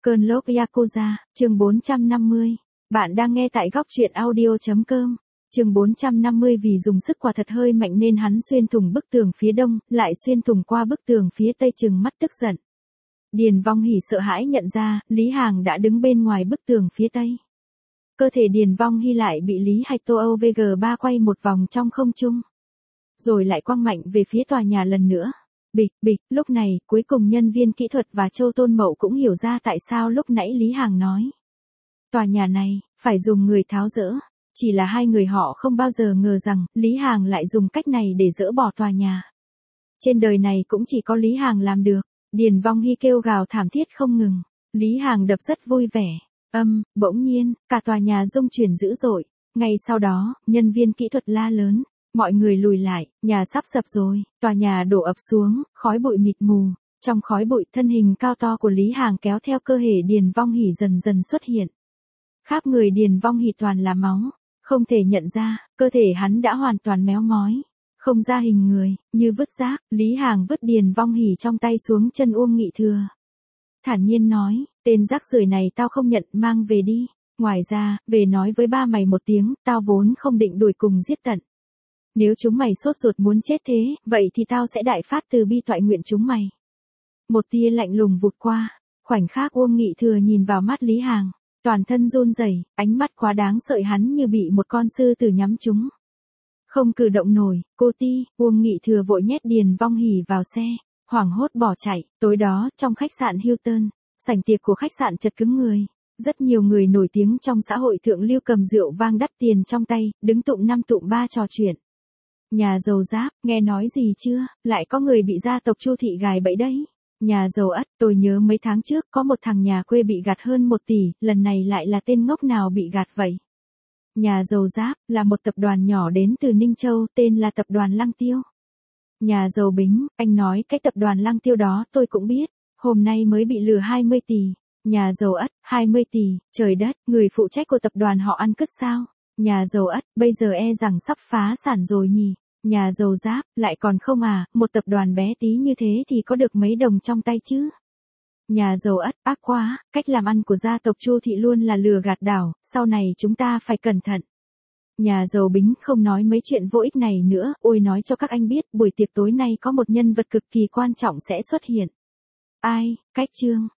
Cơn lốc Yakuza, chương 450. Bạn đang nghe tại góc truyện audio.com. Chương 450 vì dùng sức quả thật hơi mạnh nên hắn xuyên thủng bức tường phía đông, lại xuyên thủng qua bức tường phía tây trừng mắt tức giận. Điền Vong Hỉ sợ hãi nhận ra, Lý Hàng đã đứng bên ngoài bức tường phía tây. Cơ thể Điền Vong Hỉ lại bị Lý Hạch-tô OVG3 quay một vòng trong không trung. Rồi lại quăng mạnh về phía tòa nhà lần nữa. Bịch, bịch, lúc này, cuối cùng nhân viên kỹ thuật và Châu Tôn Mậu cũng hiểu ra tại sao lúc nãy Lý Hàng nói. Tòa nhà này, phải dùng người tháo dỡ. Chỉ là hai người họ không bao giờ ngờ rằng, Lý Hàng lại dùng cách này để dỡ bỏ tòa nhà. Trên đời này cũng chỉ có Lý Hàng làm được. Điền Vong Hỉ kêu gào thảm thiết không ngừng. Lý Hàng đập rất vui vẻ. Bỗng nhiên, cả tòa nhà rung chuyển dữ dội. Ngay sau đó, nhân viên kỹ thuật la lớn. Mọi người lùi lại, nhà sắp sập rồi, tòa nhà đổ ập xuống, khói bụi mịt mù. Trong khói bụi thân hình cao to của Lý Hàng kéo theo cơ thể Điền Vong Hỉ dần dần xuất hiện. Khắp người Điền Vong Hỉ toàn là máu, không thể nhận ra, cơ thể hắn đã hoàn toàn méo mó. Không ra hình người, như vứt rác, Lý Hàng vứt Điền Vong Hỉ trong tay xuống chân Uông Nghị Thừa. Thản nhiên nói, tên rác rưởi này tao không nhận, mang về đi. Ngoài ra, về nói với ba mày một tiếng, tao vốn không định đuổi cùng giết tận. Nếu chúng mày sốt ruột muốn chết thế, vậy thì tao sẽ đại phát từ bi toại nguyện chúng mày. Một tia lạnh lùng vụt qua, khoảnh khắc Uông Nghị Thừa nhìn vào mắt Lý Hàng, toàn thân run rẩy, ánh mắt quá đáng sợ hắn như bị một con sư tử nhắm trúng. Không cử động nổi, cô Ti, Uông Nghị Thừa vội nhét Điền Vong Hỉ vào xe, hoảng hốt bỏ chạy. Tối đó, trong khách sạn Hilton, sảnh tiệc của khách sạn chật cứng người. Rất nhiều người nổi tiếng trong xã hội thượng lưu cầm rượu vang đắt tiền trong tay, đứng tụng năm tụng ba trò chuyện. Nhà giàu Giáp, nghe nói gì chưa, lại có người bị gia tộc Chu thị gài bẫy đấy. Nhà giàu Ất, tôi nhớ mấy tháng trước có một thằng nhà quê bị gạt hơn 1 tỷ, lần này lại là tên ngốc nào bị gạt vậy. Nhà giàu Giáp, là một tập đoàn nhỏ đến từ Ninh Châu, tên là tập đoàn Lăng Tiêu. Nhà giàu Bính, anh nói cái tập đoàn Lăng Tiêu đó tôi cũng biết, hôm nay mới bị lừa 20 tỷ. Nhà giàu Ất, 20 tỷ, trời đất, người phụ trách của tập đoàn họ ăn cứt sao? Nhà giàu Ất, bây giờ e rằng sắp phá sản rồi nhỉ? Nhà giàu Giáp, lại còn không à, một tập đoàn bé tí như thế thì có được mấy đồng trong tay chứ? Nhà giàu Ất, ác quá, cách làm ăn của gia tộc Chu thị luôn là lừa gạt đảo, sau này chúng ta phải cẩn thận. Nhà giàu Bính không nói mấy chuyện vô ích này nữa, ôi nói cho các anh biết, buổi tiệc tối nay có một nhân vật cực kỳ quan trọng sẽ xuất hiện. Ai, Cách Trương,